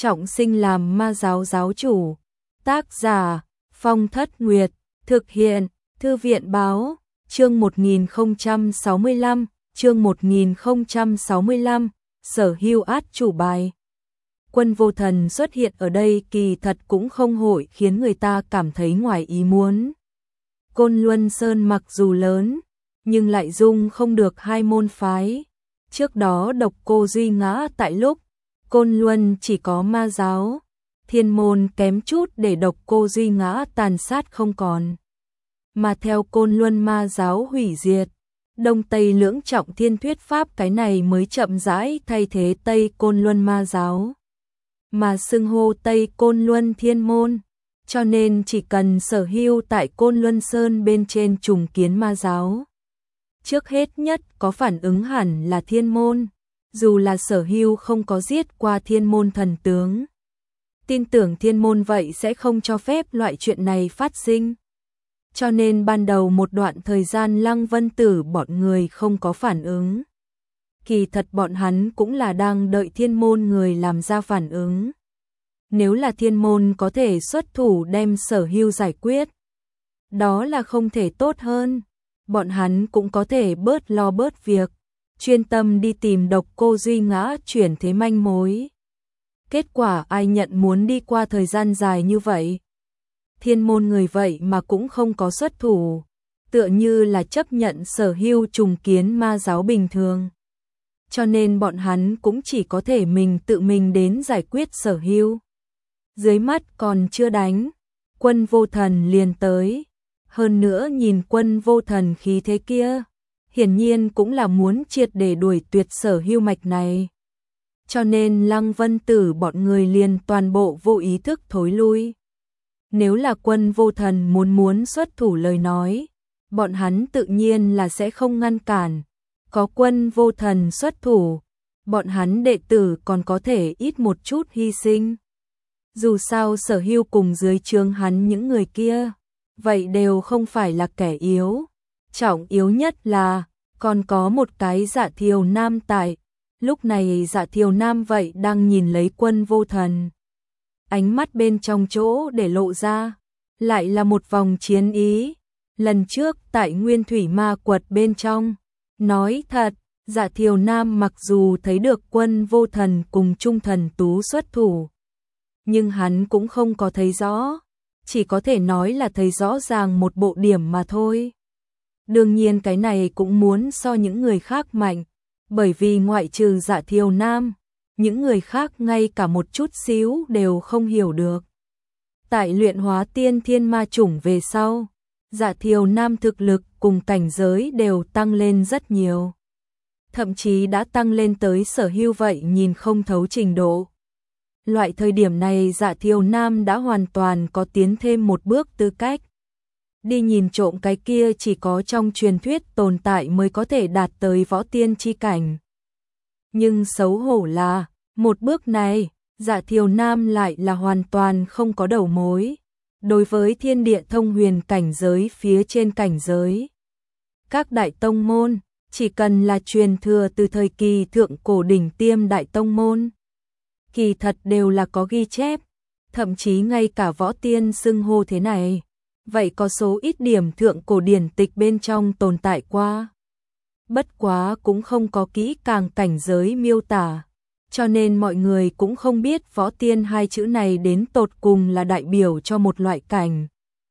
trọng sinh làm ma giáo giáo chủ. Tác giả Phong Thất Nguyệt, thực hiện Thư viện báo, chương 1065, chương 1065, Sở Hưu át chủ bài. Quân Vô Thần xuất hiện ở đây kỳ thật cũng không hội khiến người ta cảm thấy ngoài ý muốn. Côn Luân Sơn mặc dù lớn, nhưng lại dung không được hai môn phái. Trước đó Độc Cô Duy ngã tại lúc Côn Luân chỉ có ma giáo, Thiên môn kém chút để Độc Cô Duy ngã tàn sát không còn. Mà theo Côn Luân ma giáo hủy diệt, Đông Tây lưỡng trọng thiên thuyết pháp cái này mới chậm rãi thay thế Tây Côn Luân ma giáo. Mà xưng hô Tây Côn Luân Thiên môn, cho nên chỉ cần Sở Hưu tại Côn Luân Sơn bên trên trùng kiến ma giáo. Trước hết nhất có phản ứng hẳn là Thiên môn, dù là Sở Hưu không có giết qua Thiên môn thần tướng. Tin tưởng Thiên môn vậy sẽ không cho phép loại chuyện này phát sinh. Cho nên ban đầu một đoạn thời gian Lăng Vân Tử bọn người không có phản ứng. Kỳ thật bọn hắn cũng là đang đợi Thiên môn người làm ra phản ứng. Nếu là Thiên môn có thể xuất thủ đem Sở Hưu giải quyết, đó là không thể tốt hơn. Bọn hắn cũng có thể bớt lo bớt việc, chuyên tâm đi tìm Độc Cô Duy ngã chuyển thế manh mối. Kết quả ai nhận muốn đi qua thời gian dài như vậy. Thiên môn người vậy mà cũng không có xuất thủ, tựa như là chấp nhận Sở Hưu trùng kiến ma giáo bình thường. Cho nên bọn hắn cũng chỉ có thể tự mình đến giải quyết Sở Hưu. Dưới mắt còn chưa đánh, Quân Vô Thần liền tới. Hơn nữa nhìn Quân Vô Thần khí thế kia, hiển nhiên cũng là muốn triệt để đuổi tuyệt Sở Hưu mạch này. Cho nên Lăng Vân Tử bọn người liền toàn bộ vô ý thức thối lui. Nếu là Quân Vô Thần muốn xuất thủ lời nói, bọn hắn tự nhiên là sẽ không ngăn cản. Có Quân Vô Thần xuất thủ, bọn hắn đệ tử còn có thể ít một chút hy sinh. Dù sao Sở Hưu cùng dưới trướng hắn những người kia, vậy đều không phải là kẻ yếu. Trọng yếu nhất là, còn có một cái Dạ Thiều Nam tại. Lúc này Dạ Thiều Nam vậy đang nhìn lấy Quân Vô Thần. Ánh mắt bên trong chỗ để lộ ra, lại là một vòng chiến ý. Lần trước tại Nguyên Thủy Ma Quật bên trong, nói thật, Dạ Thiều Nam mặc dù thấy được Quân Vô Thần cùng Trung Thần Tú xuất thủ, nhưng hắn cũng không có thấy rõ, chỉ có thể nói là thấy rõ ràng một bộ điểm mà thôi. Đương nhiên cái này cũng muốn so những người khác mạnh, bởi vì ngoại trừ Dạ Thiều Nam, những người khác ngay cả một chút xíu đều không hiểu được. Tại luyện hóa tiên thiên ma chủng về sau, Dạ Thiều Nam thực lực cùng cảnh giới đều tăng lên rất nhiều. Thậm chí đã tăng lên tới Sở Hưu vậy nhìn không thấu trình độ. Loại thời điểm này Dạ Thiều Nam đã hoàn toàn có tiến thêm một bước tư cách. Đi nhìn trộm cái kia chỉ có trong truyền thuyết tồn tại mới có thể đạt tới võ tiên chi cảnh. Nhưng xấu hổ là, một bước này, Dạ Thiều Nam lại là hoàn toàn không có đầu mối. Đối với thiên địa thông huyền cảnh giới phía trên cảnh giới, các đại tông môn, chỉ cần là truyền thừa từ thời kỳ thượng cổ đỉnh tiêm đại tông môn, kỳ thật đều là có ghi chép, thậm chí ngay cả võ tiên xưng hô thế này, vậy có số ít điểm thượng cổ điển tịch bên trong tồn tại qua. Bất quá cũng không có kỹ càng cảnh giới miêu tả, cho nên mọi người cũng không biết võ tiên hai chữ này đến tột cùng là đại biểu cho một loại cảnh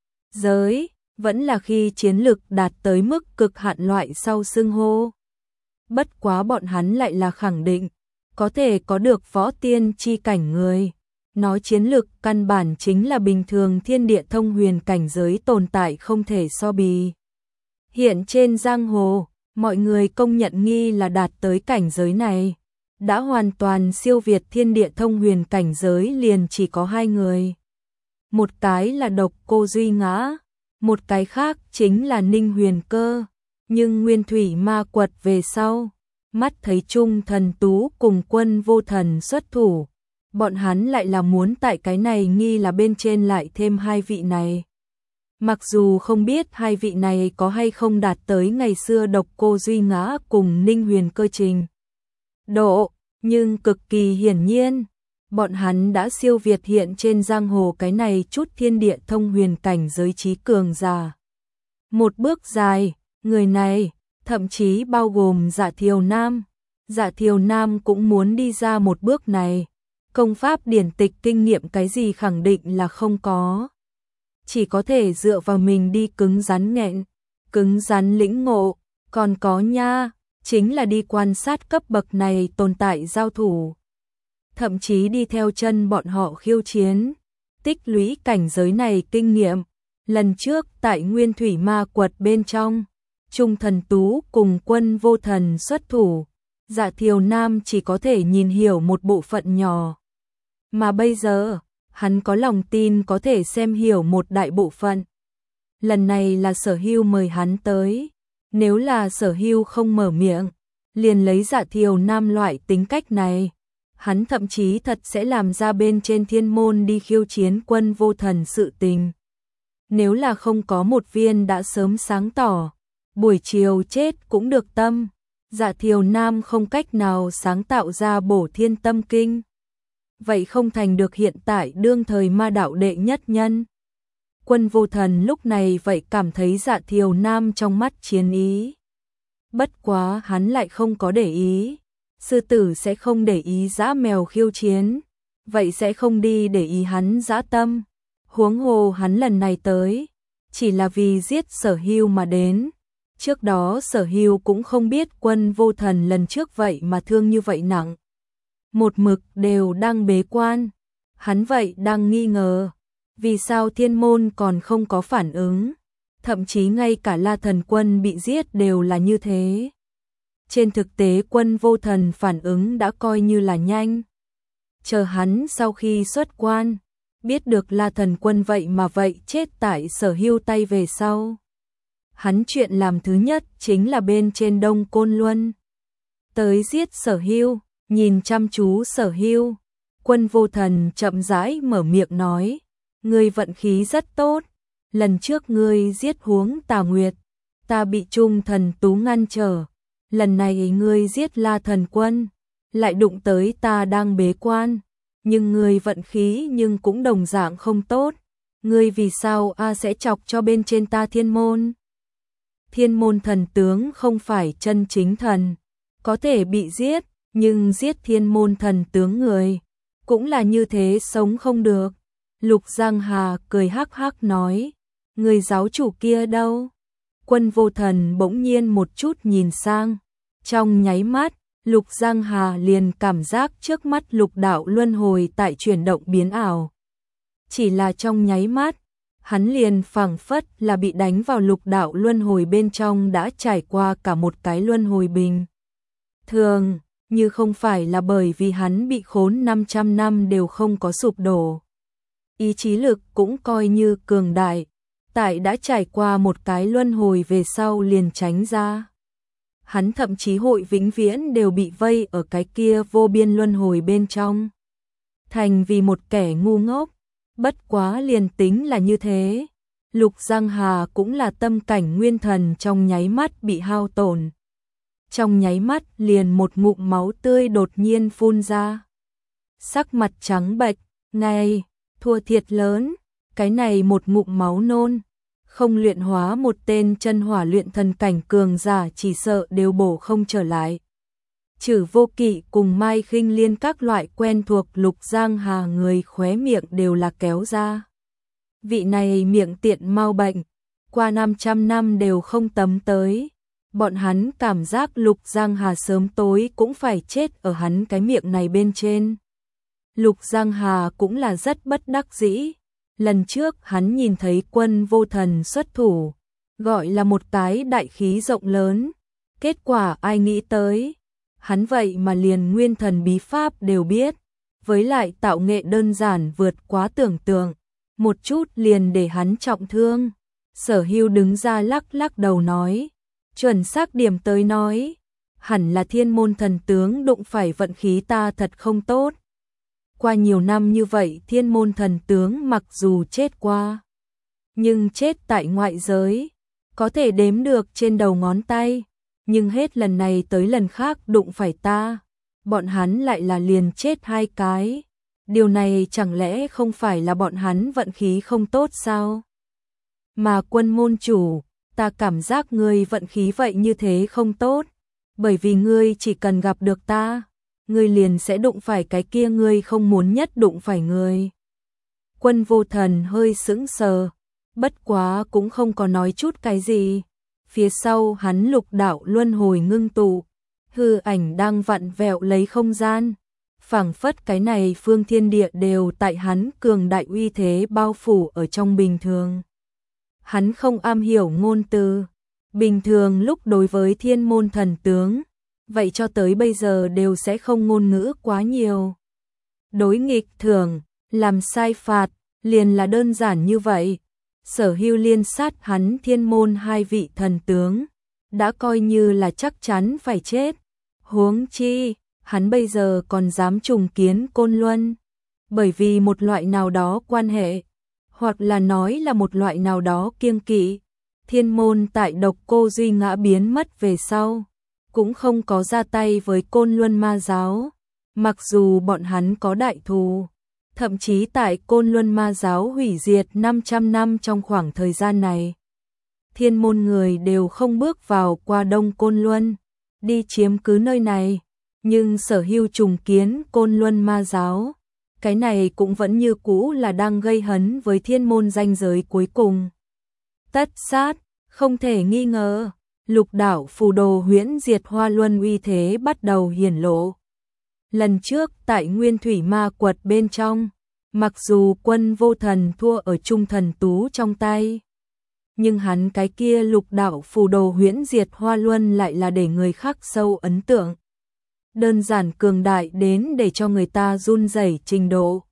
giới, vẫn là khi chiến lực đạt tới mức cực hạn loại sau xưng hô. Bất quá bọn hắn lại là khẳng định, có thể có được võ tiên chi cảnh người, nói chiến lực căn bản chính là bình thường thiên địa thông huyền cảnh giới tồn tại không thể so bì. Hiện trên giang hồ, mọi người công nhận nghi là đạt tới cảnh giới này, đã hoàn toàn siêu việt thiên địa thông huyền cảnh giới liền chỉ có hai người. Một cái là Độc Cô Duy ngã, một cái khác chính là Ninh Huyền Cơ. Nhưng Nguyên Thủy Ma Quật về sau, mắt thấy Trung Thần Tú cùng Quân Vô Thần xuất thủ, bọn hắn lại là muốn tại cái này nghi là bên trên lại thêm hai vị này. Mặc dù không biết hai vị này có hay không đạt tới ngày xưa Độc Cô Duy ngã cùng Ninh Huyền Cơ trình độ, nhưng cực kỳ hiển nhiên, bọn hắn đã siêu việt hiện trên giang hồ cái này chút thiên địa thông huyền cảnh giới trí cường giả. Một bước dài, người này, thậm chí bao gồm Dạ Thiều Nam. Dạ Thiều Nam cũng muốn đi ra một bước này. Công pháp điển tịch kinh nghiệm cái gì khẳng định là không có. Chỉ có thể dựa vào mình đi cứng rắn nghẹn, cứng rắn lĩnh ngộ, còn có nha, chính là đi quan sát cấp bậc này tồn tại giao thủ. Thậm chí đi theo chân bọn họ khiêu chiến, tích lũy cảnh giới này kinh nghiệm. Lần trước tại Nguyên Thủy Ma Quật bên trong, Trung Thần Tú cùng Quân Vô Thần xuất thủ, Dạ Thiều Nam chỉ có thể nhìn hiểu một bộ phận nhỏ. Mà bây giờ, hắn có lòng tin có thể xem hiểu một đại bộ phận. Lần này là Sở Hưu mời hắn tới, nếu là Sở Hưu không mở miệng, liền lấy Dạ Thiều Nam loại tính cách này, hắn thậm chí thật sẽ làm ra bên trên thiên môn đi khiêu chiến Quân Vô Thần sự tình. Nếu là không có một viên đã sớm sáng tỏ, buổi chiều chết cũng được tâm. Dạ Thiều Nam không cách nào sáng tạo ra Bổ Thiên Tâm Kinh. Vậy không thành được hiện tại đương thời ma đạo đệ nhất nhân. Quân Vô Thần lúc này vậy cảm thấy Dạ Thiều Nam trong mắt chiến ý. Bất quá hắn lại không có để ý. Sư tử sẽ không để ý dã mèo khiêu chiến. Vậy sẽ không đi để ý hắn dã tâm. Huống hồ hắn lần này tới, chỉ là vì giết Sở Hưu mà đến. Trước đó Sở Hưu cũng không biết Quân Vô Thần lần trước vậy mà thương như vậy nặng. Một mực đều đang bế quan. Hắn vậy đang nghi ngờ, vì sao thiên môn còn không có phản ứng. Thậm chí ngay cả La Thần Quân bị giết đều là như thế. Trên thực tế Quân Vô Thần phản ứng đã coi như là nhanh. Chờ hắn sau khi xuất quan, biết được La Thần Quân vậy mà vậy chết tại Sở Hưu tay về sau. Hắn chuyện làm thứ nhất chính là bên trên Đông Côn Luân. Tới giết Sở Hưu, nhìn chăm chú Sở Hưu. Quân Vô Thần chậm rãi mở miệng nói, ngươi vận khí rất tốt. Lần trước ngươi giết Huống Tà Nguyệt, ta bị Trung Thần Tú ngăn trở. Lần này ngươi giết La Thần Quân, lại đụng tới ta đang bế quan. Nhưng ngươi vận khí nhưng cũng đồng dạng không tốt. Ngươi vì sao sẽ chọc cho bên trên ta thiên môn? Thiên môn thần tướng không phải chân chính thần, có thể bị giết, nhưng giết thiên môn thần tướng người, cũng là như thế sống không được. Lục Giang Hà cười hắc hắc nói, người giáo chủ kia đâu? Quân Vô Thần bỗng nhiên một chút nhìn sang, trong nháy mắt, Lục Giang Hà liền cảm giác trước mắt lục đạo luân hồi tại chuyển động biến ảo. Chỉ là trong nháy mắt, hắn liền phảng phất là bị đánh vào lục đạo luân hồi bên trong đã trải qua cả một cái luân hồi bình thường, như không phải là bởi vì hắn bị khốn 500 năm đều không có sụp đổ. Ý chí lực cũng coi như cường đại, tại đã trải qua một cái luân hồi về sau liền tránh ra. Hắn thậm chí hội vĩnh viễn đều bị vây ở cái kia vô biên luân hồi bên trong. Thành vì một kẻ ngu ngốc, bất quá liền tính là như thế. Lục Giang Hà cũng là tâm cảnh nguyên thần trong nháy mắt bị hao tổn. Trong nháy mắt liền một ngụm máu tươi đột nhiên phun ra. Sắc mặt trắng bệch, này, thua thiệt lớn, cái này một ngụm máu nôn. Không luyện hóa một tên chân hỏa luyện thần cảnh cường giả chỉ sợ đều bổ không trở lại. Chử Vô Kỵ cùng Mai Khinh Liên các loại quen thuộc Lục Giang Hà người khóe miệng đều là kéo ra. Vị này miệng tiện mau bệnh, qua 500 năm đều không tấm tới. Bọn hắn cảm giác Lục Giang Hà sớm tối cũng phải chết ở hắn cái miệng này bên trên. Lục Giang Hà cũng là rất bất đắc dĩ. Lần trước hắn nhìn thấy Quân Vô Thần xuất thủ, gọi là một cái đại khí rộng lớn. Kết quả ai nghĩ tới, hắn vậy mà liền nguyên thần bí pháp đều biết, với lại tạo nghệ đơn giản vượt quá tưởng tượng, một chút liền để hắn trọng thương. Sở Hưu đứng ra lắc lắc đầu nói, chuẩn xác điểm tới nói, hẳn là thiên môn thần tướng đụng phải vận khí ta thật không tốt. Qua nhiều năm như vậy thiên môn thần tướng mặc dù chết qua, nhưng chết tại ngoại giới, có thể đếm được trên đầu ngón tay, nhưng hết lần này tới lần khác đụng phải ta, bọn hắn lại là liền chết hai cái. Điều này chẳng lẽ không phải là bọn hắn vận khí không tốt sao? Mà Quân môn chủ, ta cảm giác ngươi vận khí vậy như thế không tốt, bởi vì ngươi chỉ cần gặp được ta, ngươi liền sẽ đụng phải cái kia ngươi không muốn nhất đụng phải người. Quân Vô Thần hơi sững sờ, bất quá cũng không có nói chút cái gì. Phía sau hắn lục đạo luân hồi ngưng tụ, hư ảnh đang vặn vẹo lấy không gian, phảng phất cái này phương thiên địa đều tại hắn cường đại uy thế bao phủ ở trong bình thường. Hắn không am hiểu ngôn từ, bình thường lúc đối với thiên môn thần tướng, vậy cho tới bây giờ đều sẽ không ngôn ngữ quá nhiều. Đối nghịch thường, làm sai phạt, liền là đơn giản như vậy. Sở Hưu liên sát hắn thiên môn hai vị thần tướng, đã coi như là chắc chắn phải chết. Huống chi, hắn bây giờ còn dám trùng kiến Côn Luân, bởi vì một loại nào đó quan hệ, hoặc là nói là một loại nào đó kiêng kỵ. Thiên môn tại Độc Cô Duy ngã biến mất về sau, cũng không có ra tay với Côn Luân ma giáo, mặc dù bọn hắn có đại thù. Thậm chí tại Côn Luân ma giáo hủy diệt 500 năm trong khoảng thời gian này, thiên môn người đều không bước vào qua Đông Côn Luân, đi chiếm cứ nơi này, nhưng Sở Hưu trùng kiến Côn Luân ma giáo, cái này cũng vẫn như cũ là đang gây hấn với thiên môn ranh giới cuối cùng. Tất sát, không thể nghi ngờ, lục đảo phù đồ huyễn diệt hoa luân uy thế bắt đầu hiển lộ. Lần trước tại Nguyên Thủy Ma Quật bên trong, mặc dù Quân Vô Thần thua ở Trung Thần Tú trong tay, nhưng hắn cái kia lục đạo phù đồ huyễn diệt hoa luân lại là để người khác sâu ấn tượng. Đơn giản cường đại đến để cho người ta run rẩy trình độ.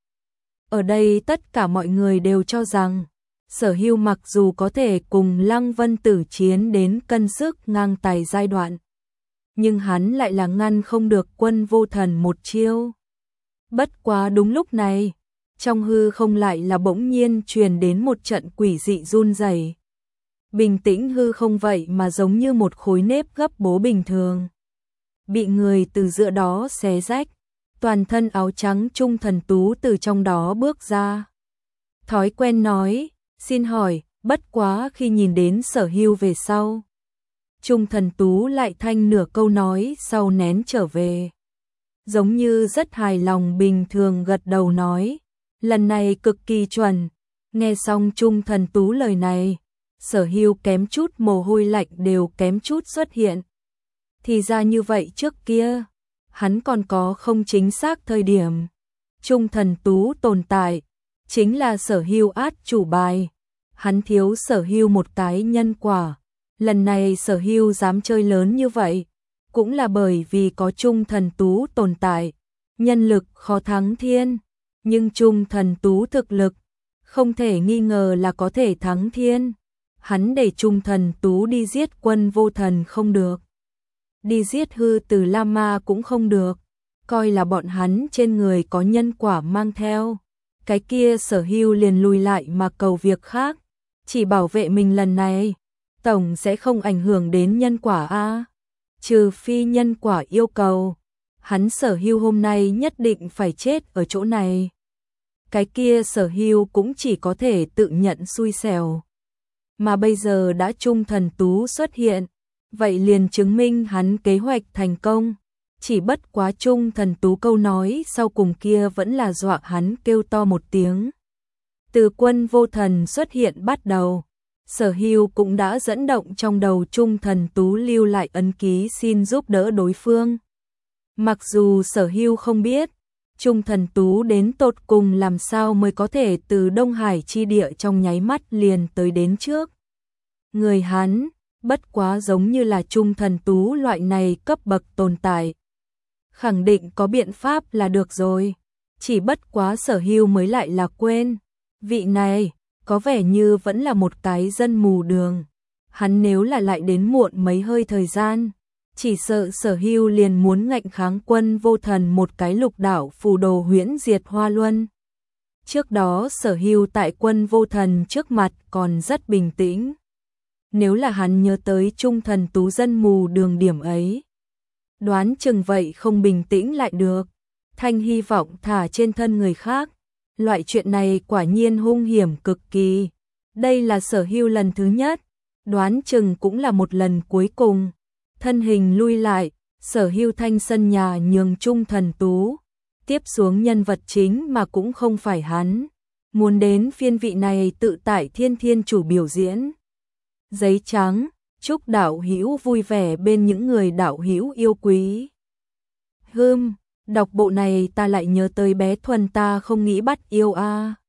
Ở đây tất cả mọi người đều cho rằng, Sở Hưu mặc dù có thể cùng Lăng Vân Tử chiến đến cân sức ngang tài giai đoạn, nhưng hắn lại là ngăn không được Quân Vô Thần một chiêu. Bất quá đúng lúc này, trong hư không lại là bỗng nhiên truyền đến một trận quỷ dị run rẩy. Bình tĩnh hư không vậy mà giống như một khối nếp gấp bố bình thường, bị người từ giữa đó xé rách, toàn thân áo trắng Trung Thần Tú từ trong đó bước ra. Thói quen nói, xin hỏi, bất quá khi nhìn đến Sở Hưu về sau, Trung Thần Tú lại thanh nửa câu nói sau nén trở về. Giống như rất hài lòng bình thường gật đầu nói, lần này cực kỳ chuẩn. Nghe xong Trung Thần Tú lời này, Sở Hưu kém chút mồ hôi lạnh đều kém chút xuất hiện. Thì ra như vậy trước kia, hắn còn có không chính xác thời điểm. Trung Thần Tú tồn tại, chính là Sở Hưu át chủ bài. Hắn thiếu Sở Hưu một cái nhân quả. Lần này Sở Hưu dám chơi lớn như vậy, cũng là bởi vì có Trung Thần Tú tồn tại. Nhân lực khó thắng thiên, nhưng Trung Thần Tú thực lực, không thể nghi ngờ là có thể thắng thiên. Hắn để Trung Thần Tú đi giết Quân Vô Thần không được, đi giết hư từ La Ma cũng không được, coi là bọn hắn trên người có nhân quả mang theo. Cái kia Sở Hưu liền lùi lại mà cầu việc khác, chỉ bảo vệ mình lần này, tổng sẽ không ảnh hưởng đến nhân quả a. Trừ phi nhân quả yêu cầu, hắn Sở Hưu hôm nay nhất định phải chết ở chỗ này. Cái kia Sở Hưu cũng chỉ có thể tự nhận xui xẻo. Mà bây giờ đã Trung Thần Tú xuất hiện, vậy liền chứng minh hắn kế hoạch thành công. Chỉ bất quá Trung Thần Tú câu nói sau cùng kia vẫn là dọa hắn kêu to một tiếng. Từ Quân Vô Thần xuất hiện bắt đầu, Sở Hưu cũng đã dẫn động trong đầu Trung Thần Tú lưu lại ấn ký xin giúp đỡ đối phương. Mặc dù Sở Hưu không biết, Trung Thần Tú đến tột cùng làm sao mới có thể từ Đông Hải chi địa trong nháy mắt liền tới đến trước người hắn, bất quá giống như là Trung Thần Tú loại này cấp bậc tồn tại. Khẳng định có biện pháp là được rồi, chỉ bất quá Sở Hưu mới lại là quên. Vị này, có vẻ như vẫn là một cái dân mù đường. Hắn nếu là lại đến muộn mấy hơi thời gian, chỉ sợ Sở Hưu liền muốn ngạnh kháng Quân Vô Thần một cái lục đảo phù đồ huyễn diệt hoa luân. Trước đó Sở Hưu tại Quân Vô Thần trước mặt còn rất bình tĩnh. Nếu là hắn nhớ tới Trung Thần Tú dân mù đường điểm ấy, đoán chừng vậy không bình tĩnh lại được. thanh hy vọng thả trên thân người khác. Loại chuyện này quả nhiên hung hiểm cực kỳ. Đây là Sở Hưu lần thứ nhất, đoán chừng cũng là một lần cuối cùng. Thân hình lui lại, Sở Hưu thanh sân nhà nhường Trung Thần Tú. Tiếp xuống nhân vật chính mà cũng không phải hắn. Muốn đến phiên vị này tự tại thiên thiên chủ biểu diễn. Giấy trắng, chúc đạo hữu vui vẻ bên những người đạo hữu yêu quý. Đọc bộ này ta lại nhớ tới bé Thuần ta không nghĩ bắt yêu a.